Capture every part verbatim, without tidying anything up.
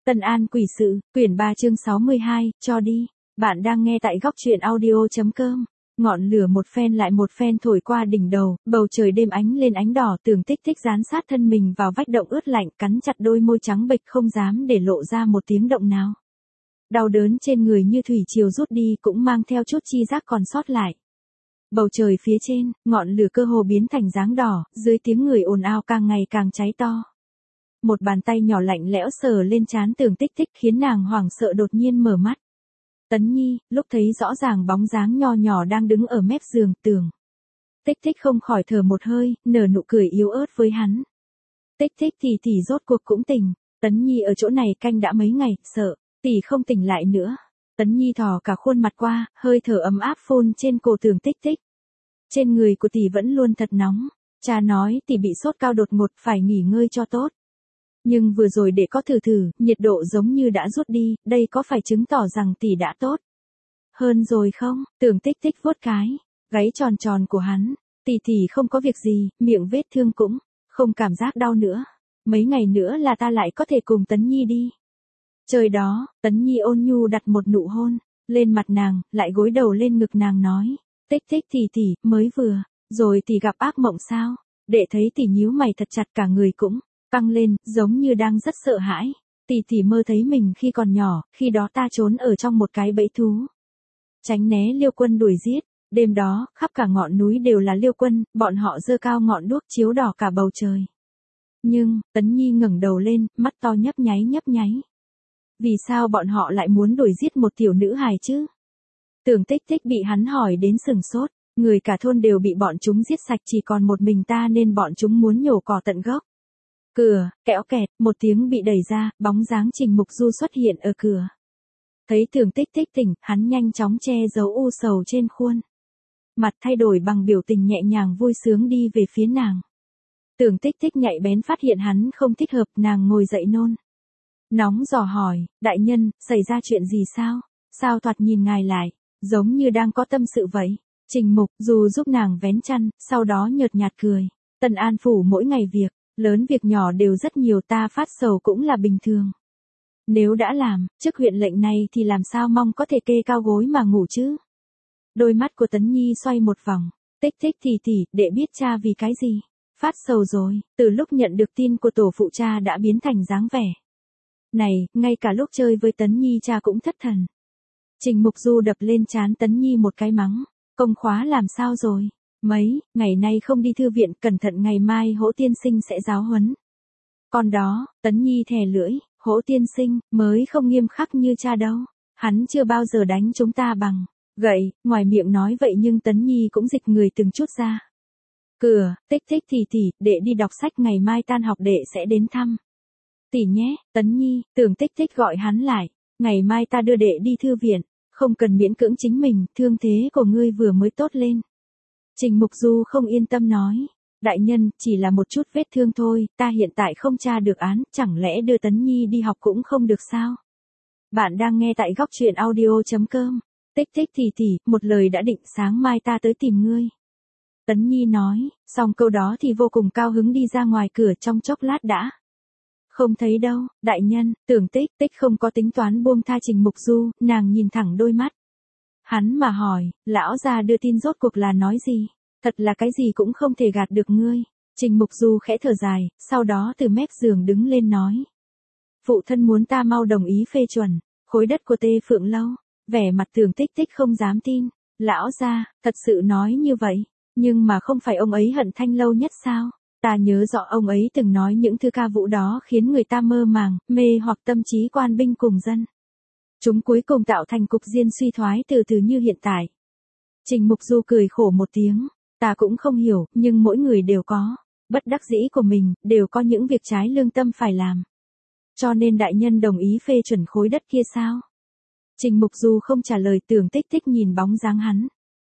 Tân An quỷ sự, quyển ba chương sáu mươi hai, cho đi. Bạn đang nghe tại góc truyện audio.com. Ngọn lửa một phen lại một phen thổi qua đỉnh đầu, bầu trời đêm ánh lên ánh đỏ, Tưởng Tích Tích dán sát thân mình vào vách động ướt lạnh, cắn chặt đôi môi trắng bệch không dám để lộ ra một tiếng động nào. Đau đớn trên người như thủy triều rút đi, cũng mang theo chút chi giác còn sót lại. Bầu trời phía trên, ngọn lửa cơ hồ biến thành dáng đỏ, dưới tiếng người ồn ào càng ngày càng cháy to. Một bàn tay nhỏ lạnh lẽo sờ lên trán Tưởng Tích Tích khiến nàng hoảng sợ đột nhiên mở mắt. Tấn Nhi, lúc thấy rõ ràng bóng dáng nho nhỏ đang đứng ở mép giường, Tưởng Tích Tích không khỏi thở một hơi, nở nụ cười yếu ớt với hắn. Tích Tích tỷ tỷ rốt cuộc cũng tỉnh, Tấn Nhi ở chỗ này canh đã mấy ngày, sợ tỷ không tỉnh lại nữa. Tấn Nhi thò cả khuôn mặt qua, hơi thở ấm áp phun trên cổ Tưởng Tích Tích. Trên người của tỷ vẫn luôn thật nóng, cha nói tỷ bị sốt cao đột ngột, phải nghỉ ngơi cho tốt. Nhưng vừa rồi để có thử thử, nhiệt độ giống như đã rút đi, đây có phải chứng tỏ rằng tỷ đã tốt hơn rồi không? Tưởng Tích Tích vuốt cái gáy tròn tròn của hắn, tỷ tỷ không có việc gì, miệng vết thương cũng không cảm giác đau nữa. Mấy ngày nữa là ta lại có thể cùng Tấn Nhi đi. Trời đó, Tấn Nhi ôn nhu đặt một nụ hôn lên mặt nàng, lại gối đầu lên ngực nàng nói, Tích Tích tỷ tỷ, mới vừa rồi tỷ gặp ác mộng sao? Đệ thấy tỷ nhíu mày thật chặt, cả người cũng căng lên, giống như đang rất sợ hãi. Tỷ tỷ mơ thấy mình khi còn nhỏ, khi đó ta trốn ở trong một cái bẫy thú, tránh né Liêu Quân đuổi giết. Đêm đó, khắp cả ngọn núi đều là Liêu Quân, bọn họ giơ cao ngọn đuốc chiếu đỏ cả bầu trời. Nhưng, Tấn Nhi ngẩng đầu lên, mắt to nhấp nháy nhấp nháy. Vì sao bọn họ lại muốn đuổi giết một tiểu nữ hài chứ? Tưởng Tích Tích bị hắn hỏi đến sừng sốt, người cả thôn đều bị bọn chúng giết sạch, chỉ còn một mình ta nên bọn chúng muốn nhổ cỏ tận gốc. Cửa, kẽo kẹt, một tiếng bị đẩy ra, bóng dáng Trình Mục Du xuất hiện ở cửa. Thấy Tưởng Tích Tích tỉnh, hắn nhanh chóng che giấu u sầu trên khuôn mặt, thay đổi bằng biểu tình nhẹ nhàng vui sướng đi về phía nàng. Tưởng Tích Tích nhạy bén phát hiện hắn không thích hợp, nàng ngồi dậy nôn nóng dò hỏi, đại nhân, xảy ra chuyện gì sao? Sao thoạt nhìn ngài lại giống như đang có tâm sự vậy? Trình Mục Du giúp nàng vén chăn, sau đó nhợt nhạt cười. Tân An phủ mỗi ngày việc lớn việc nhỏ đều rất nhiều, ta phát sầu cũng là bình thường. Nếu đã làm chức huyện lệnh này thì làm sao mong có thể kê cao gối mà ngủ chứ? Đôi mắt của Tấn Nhi xoay một vòng. Tích Tích tỷ tỷ, đệ biết cha vì cái gì phát sầu rồi. Từ lúc nhận được tin của tổ phụ, cha đã biến thành dáng vẻ này, ngay cả lúc chơi với Tấn Nhi cha cũng thất thần. Trình Mục Du đập lên trán Tấn Nhi một cái mắng, công khóa làm sao rồi? Mấy ngày nay không đi thư viện, cẩn thận ngày mai Hỗ tiên sinh sẽ giáo huấn con đó. Tấn Nhi thè lưỡi, Hỗ tiên sinh mới không nghiêm khắc như cha đâu, hắn chưa bao giờ đánh chúng ta bằng gậy. Ngoài miệng nói vậy nhưng Tấn Nhi cũng dịch người từng chút ra. Cửa, Tích Tích tỷ tỷ, đệ đi đọc sách, ngày mai tan học đệ sẽ đến thăm tỷ nhé. Tấn Nhi, Tưởng Tích Tích gọi hắn lại, ngày mai ta đưa đệ đi thư viện, không cần miễn cưỡng chính mình, thương thế của ngươi vừa mới tốt lên. Trình Mục Du không yên tâm nói, đại nhân, chỉ là một chút vết thương thôi, ta hiện tại không tra được án, chẳng lẽ đưa Tấn Nhi đi học cũng không được sao? Bạn đang nghe tại góc truyện audio.com. Tích Tích tỷ tỷ, một lời đã định, sáng mai ta tới tìm ngươi. Tấn Nhi nói, xong câu đó thì vô cùng cao hứng đi ra ngoài cửa, trong chốc lát đã không thấy đâu. Đại nhân, Tưởng Tích Tích không có tính toán buông tha Trình Mục Du, nàng nhìn thẳng đôi mắt hắn mà hỏi, lão gia đưa tin rốt cuộc là nói gì? Thật là cái gì cũng không thể gạt được ngươi. Trình Mục Du khẽ thở dài, sau đó từ mép giường đứng lên nói, phụ thân muốn ta mau đồng ý phê chuẩn khối đất của Tê Phượng Lâu. Vẻ mặt Tưởng Tích Tích không dám tin, lão gia thật sự nói như vậy? Nhưng mà không phải ông ấy hận Thanh Lâu nhất sao? Ta nhớ rõ ông ấy từng nói những thư ca vũ đó khiến người ta mơ màng, mê hoặc tâm trí quan binh cùng dân chúng, cuối cùng tạo thành cục diên suy thoái từ từ như hiện tại. Trình Mục Du cười khổ một tiếng, ta cũng không hiểu, nhưng mỗi người đều có bất đắc dĩ của mình, đều có những việc trái lương tâm phải làm. Cho nên đại nhân đồng ý phê chuẩn khối đất kia sao? Trình Mục Du không trả lời. Tưởng Tích Tích nhìn bóng dáng hắn.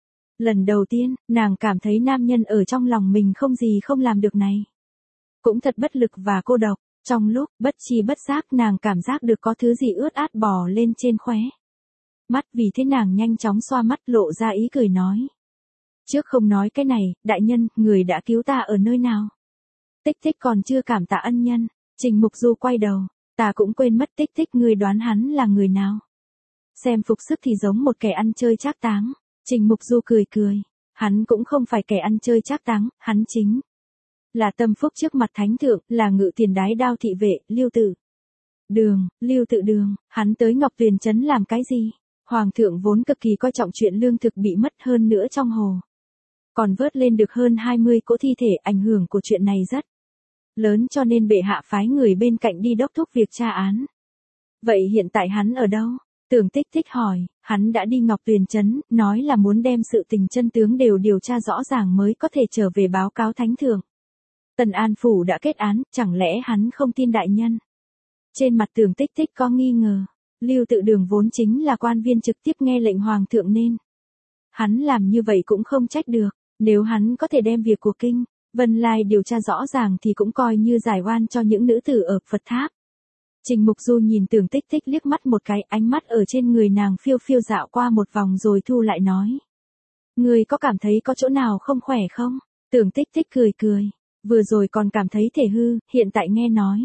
Lần đầu tiên, nàng cảm thấy nam nhân ở trong lòng mình không gì không làm được này. Cũng thật bất lực và cô độc. Trong lúc bất chi bất giác, nàng cảm giác được có thứ gì ướt át bò lên trên khóe mắt, vì thế nàng nhanh chóng xoa mắt, lộ ra ý cười nói, trước không nói cái này, đại nhân, người đã cứu ta ở nơi nào? Tích Tích còn chưa cảm tạ ân nhân. Trình Mục Du quay đầu, Ta cũng quên mất Tích Tích, ngươi đoán hắn là người nào? Xem phục sức thì giống một kẻ ăn chơi trác táng. Trình Mục Du cười cười. Hắn cũng không phải kẻ ăn chơi trác táng, hắn chính là tâm phúc trước mặt thánh thượng, là ngự tiền đái đao thị vệ, Lưu Tự Đường, Lưu Tự Đường, hắn tới Ngọc Tuyền Trấn làm cái gì? Hoàng thượng vốn cực kỳ coi trọng chuyện lương thực bị mất, hơn nữa trong hồ còn vớt lên được hơn hai mươi cỗ thi thể, ảnh hưởng của chuyện này rất lớn, cho nên bệ hạ phái người bên cạnh đi đốc thúc việc tra án. Vậy hiện tại hắn ở đâu? Tưởng Tích Tích hỏi. Hắn đã đi Ngọc Tuyền Trấn, nói là muốn đem sự tình chân tướng đều điều tra rõ ràng mới có thể trở về báo cáo thánh thượng. Tần An Phủ đã kết án, chẳng lẽ hắn không tin đại nhân? Trên mặt Tưởng Tích Tích có nghi ngờ. Lưu Tự Đường vốn chính là quan viên trực tiếp nghe lệnh hoàng thượng nên hắn làm như vậy cũng không trách được. Nếu hắn có thể đem việc của Kinh Vân Lai điều tra rõ ràng thì cũng coi như giải oan cho những nữ tử ở Phật Tháp. Trình Mục Du nhìn Tưởng Tích Tích liếc mắt một cái, ánh mắt ở trên người nàng phiêu phiêu dạo qua một vòng rồi thu lại nói. Ngươi có cảm thấy có chỗ nào không khỏe không? Tưởng Tích Tích cười cười. Vừa rồi còn cảm thấy thể hư, hiện tại nghe nói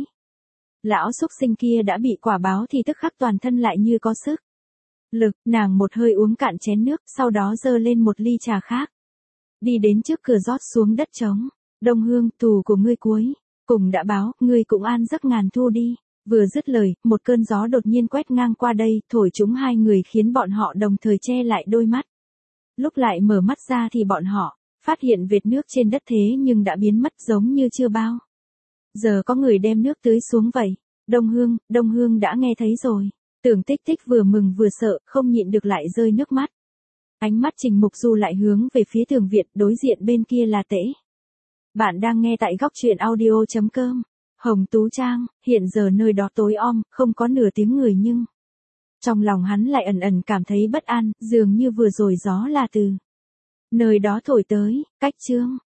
lão xúc sinh kia đã bị quả báo thì tức khắc toàn thân lại như có sức lực. Nàng một hơi uống cạn chén nước, sau đó dơ lên một ly trà khác. Đi đến trước cửa rót xuống đất trống. Đông Hương, tù của ngươi cuối cùng đã báo, ngươi cũng an giấc ngàn thu đi. Vừa dứt lời, một cơn gió đột nhiên quét ngang qua đây, thổi chúng hai người khiến bọn họ đồng thời che lại đôi mắt. Lúc lại mở mắt ra thì bọn họ phát hiện vệt nước trên đất thế nhưng đã biến mất, giống như chưa bao giờ có người đem nước tưới xuống vậy. Đông Hương, Đông Hương đã nghe thấy rồi. Tưởng Tích Tích vừa mừng vừa sợ, không nhịn được lại rơi nước mắt. Ánh mắt Trình Mục Du lại hướng về phía tường viện, đối diện bên kia là Tễ. Bạn đang nghe tại góc truyện audio chấm com. Hồng Tú Trang, hiện giờ nơi đó tối om, không có nửa tiếng người nhưng trong lòng hắn lại ẩn ẩn cảm thấy bất an, dường như vừa rồi gió là từ nơi đó thổi tới. Cách chương